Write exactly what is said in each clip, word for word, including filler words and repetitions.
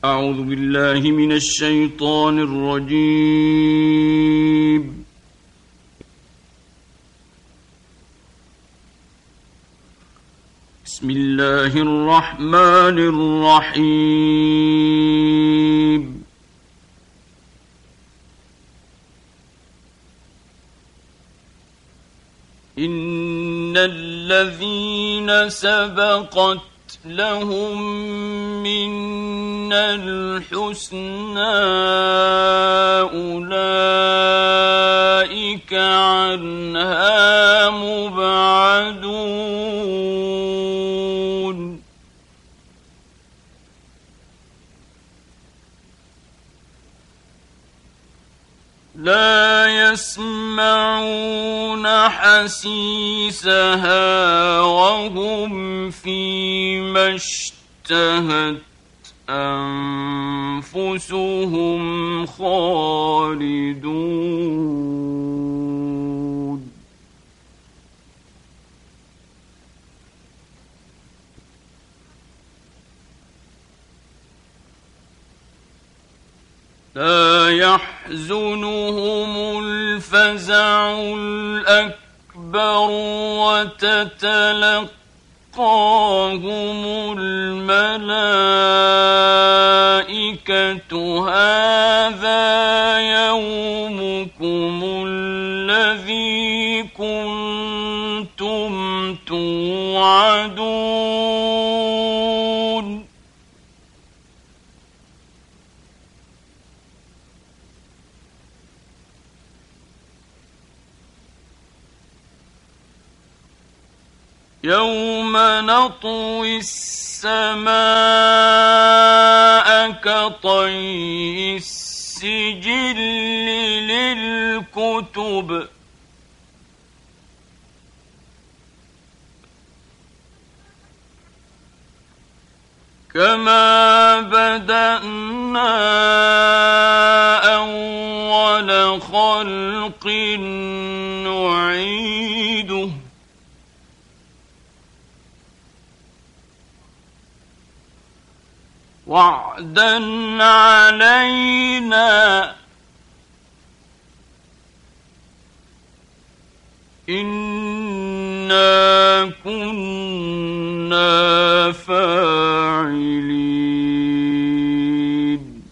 أعوذ بالله من الشيطان الرجيم. بسم الله الرحمن الرحيم. إن الذين سبقت لهم منا الحسنى أولئك عنها مبعدون. لا يسمعون حسيسها وهم فيما اشتهت أنفسهم خالدون. لا يحزنهم الفزع الأكبر وتتلقاهم الملائكة هذا يومكم الذي كنتم توعدون. يوم نطوي السماء كطي السجل للكتب كما بدأنا أول خلق نعيده وعدا علينا إنا كنا فاعلين.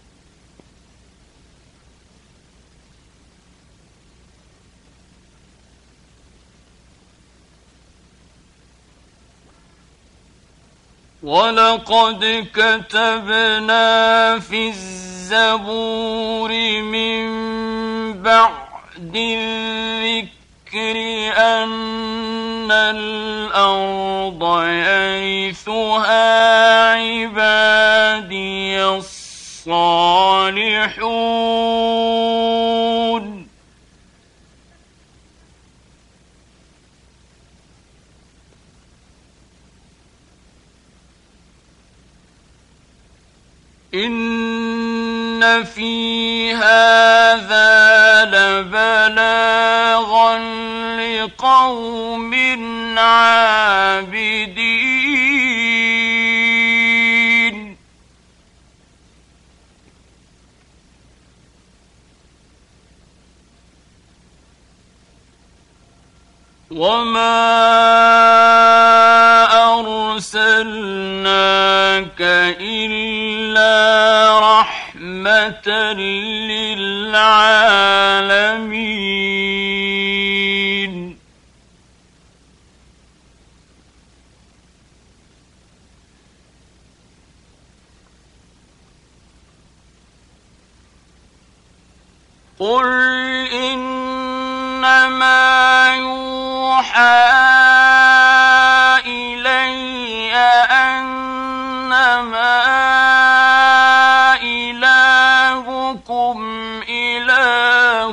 ولقد كتبنا في الزبور من بعد الذكر أن الأرض يرثها عبادي الصالحون. إن في هذا لبلاغا لقوم عابدين. وما أرسلناك إلا رحمة للعالمين. قل إنما يوحى إلي أنما إلهكم إله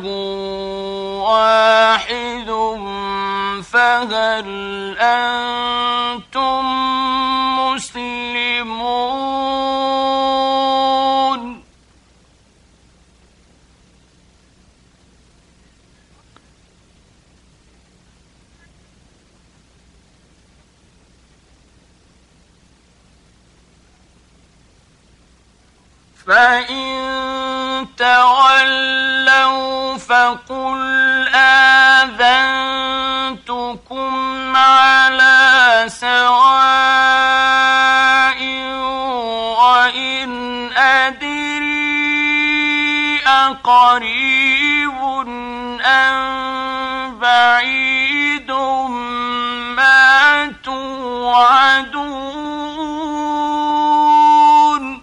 واحد فهل أنتم مسلمون. فإن تولوا فقل آذنتكم على سواء وإن أدري أقريب أم بعيد ما توعدون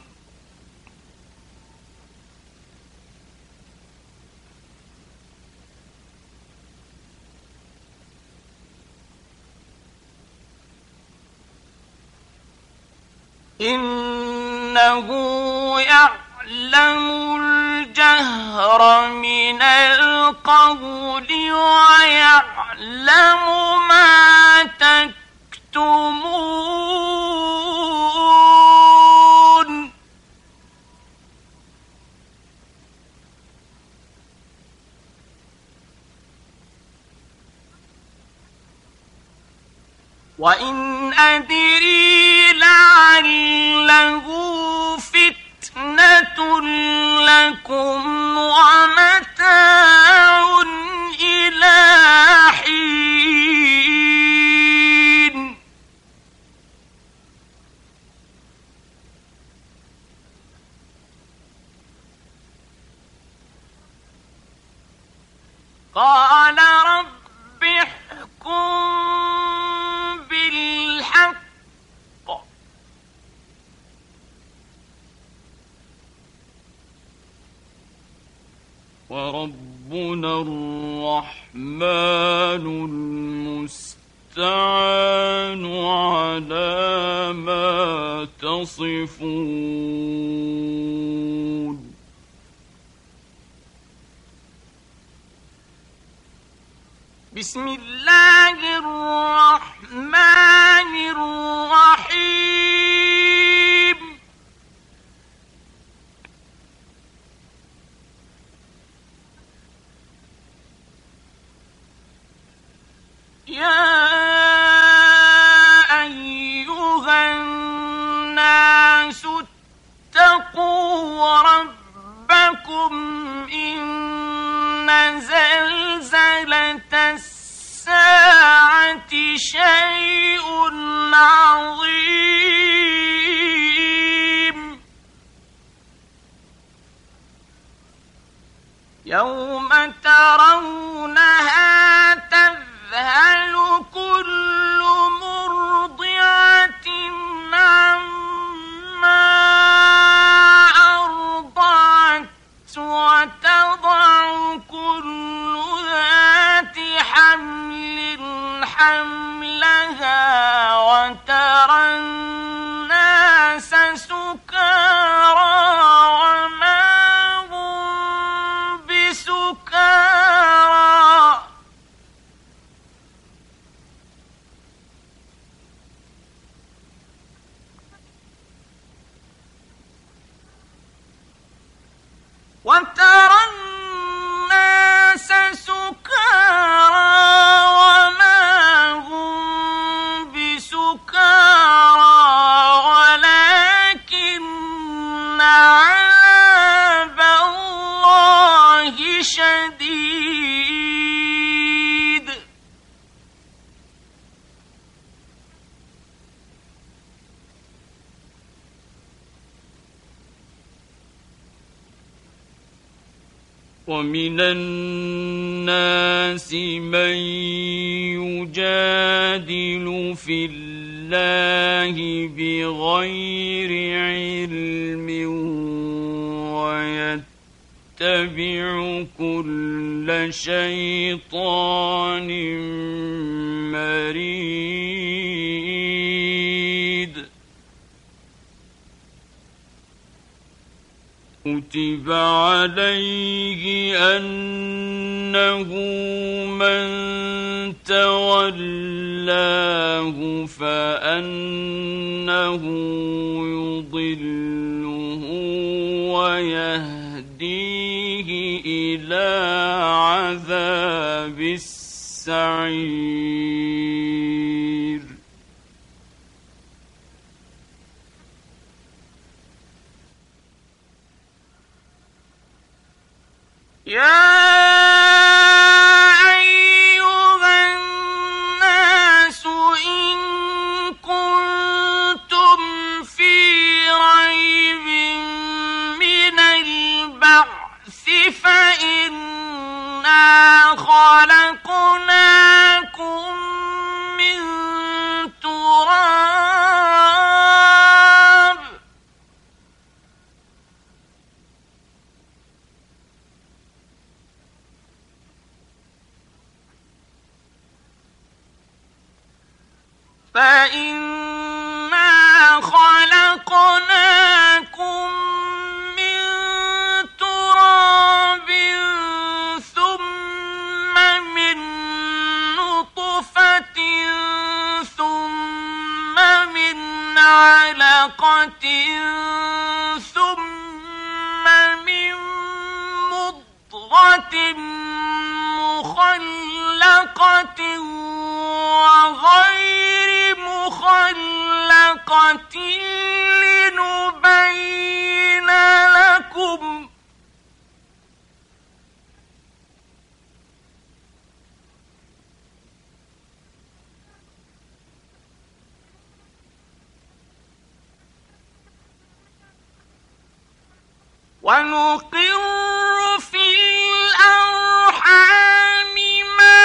إنه يعلم الجهر من القول ويعلم ما تكتمون وإن أدري لعله فتنة لكم ومتاع إلى حين قال رب احكم بالحق وربنا الرحمن المستعان على ما تصفون بسم الله الرحمن الرحيم يا أيها الناس اتقوا ربكم إن زلزلة الساعة شيء عظيم يوم ترونها تذهل كل مرضعة عما أرضعت وتضع كل ذات حمل حملها وترى الناس سكارى وما هم بسكارى وترى الناس سكارى وما هم بسكارى ولكن عذاب الله شديد ومن الناس من يجادل في الله بغير علم ويتبع كل شيطان مريد كتب عليه أنه من تولاه فأنه يضله ويهديه إلى عذاب السعير يا أيها الناس إن كنتم في ريب من البعث فإنا خلقناكم من تراب فإنا خلقناكم من تراب ثم من نطفة ثم من علقة ثم من مضغة مخلقة وغير مخلقة لنبين لكم ونقر في الأرحام ما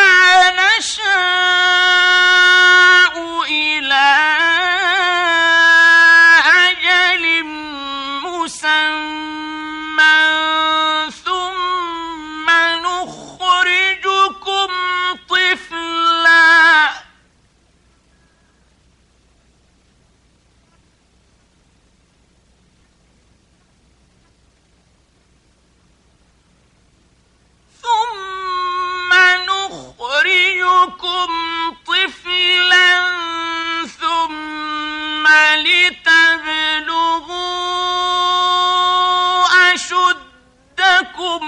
نشاء إلى أجل مسمى ثم نخرجكم طفلا ثم نخرجكم طفلا ثم لتبلغوا أشدكم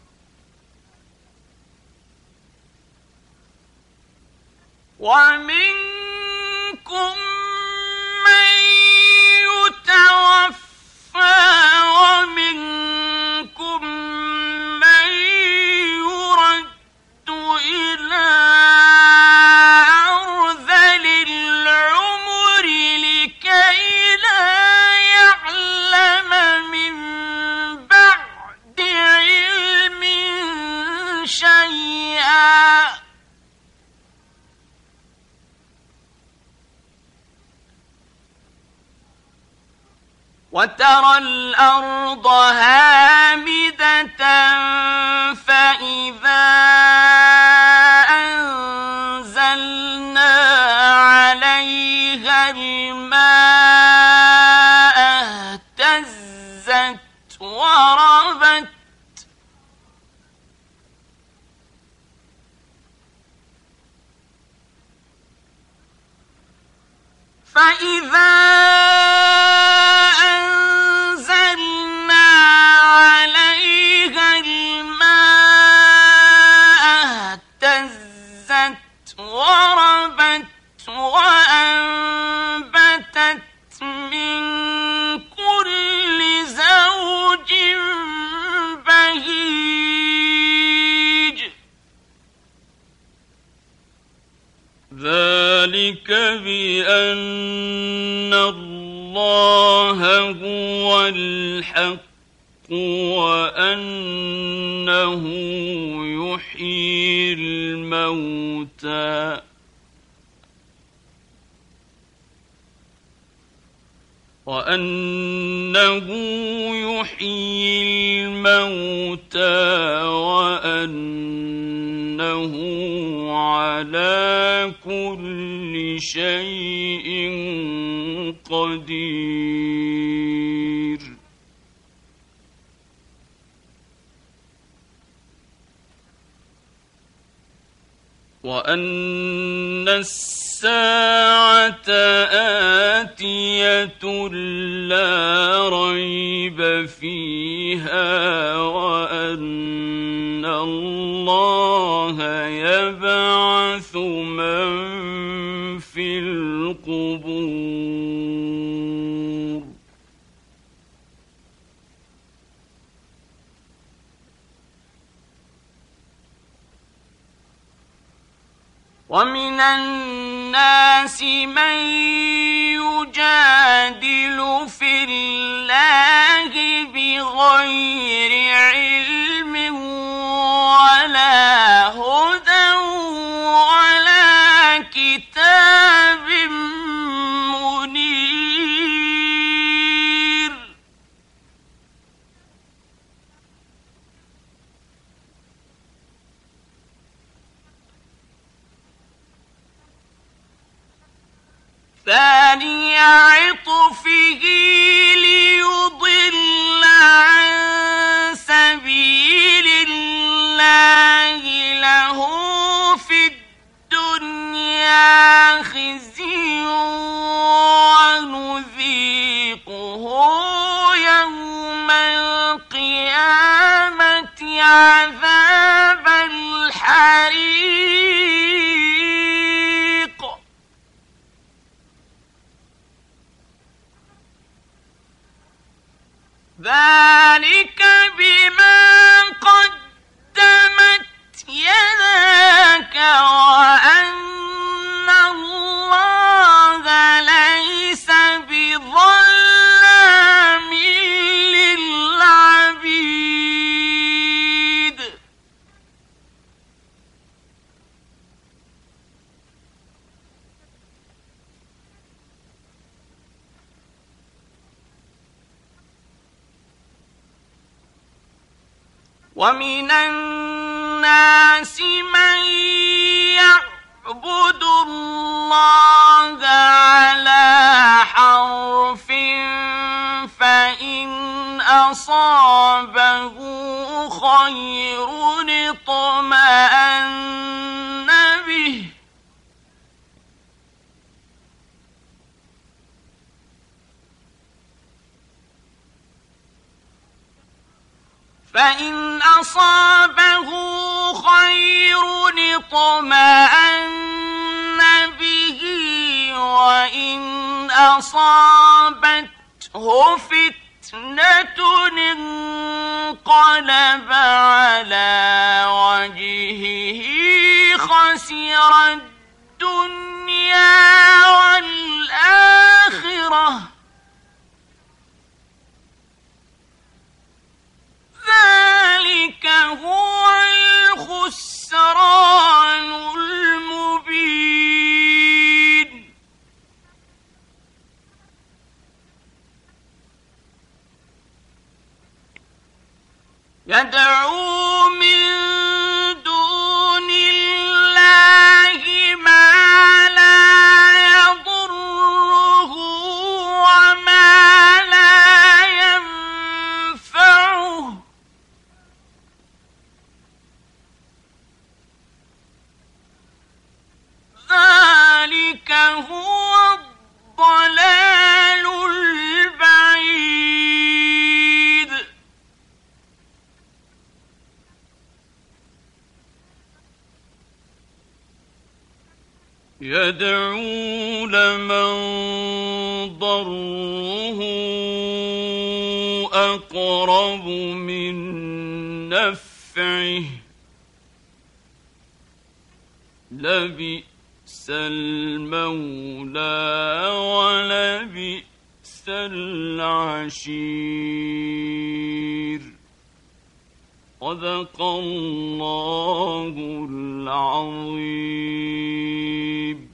ومنكم من يتوفى ومنكم من يرد إلى أرذل العمر لكي لا يعلم من بعد علم شيئا وترى الأرض هامدة فإذا أنزلنا عليها الماء اهتزت وربت فإذا أنزلنا عليها الماء اهتزت وربت وأنبتت من كل زوج بهيج ذلك بأن الله هو الحق وأنه يحيي الموتى وأنه يحيي الموتى وأنه على كل شيء قدير وأن الساعة آتية لا ريب فيها وأن الله يبعث من في القبور ومن الناس من يجادل في الله بغير علم ولا هدى ولا كتاب منير ثاني عطفه ليضل عن سبيل الله له في الدنيا خزي ونذيقه يوم القيامة عذاب الحريق ذلك بما قدمت يداك وأن الله ليس بظلام للعبيد ومن الناس من يعبد الله على حرف فإن أصابه خير اطمأن به فإن أصابه خير اطمأن به وإن أصابته فتنة انقلب على وجهه خسر الدنيا والآخرة ذلك هو الخسران المبين يدعو من دون الله ما لا يضره وما لا ينفعه ذلك هو الضلال البعيد يدعو لمن ضره أقرب من نفعه لبئس المولى ولبئس العشير صدق الله العظيم.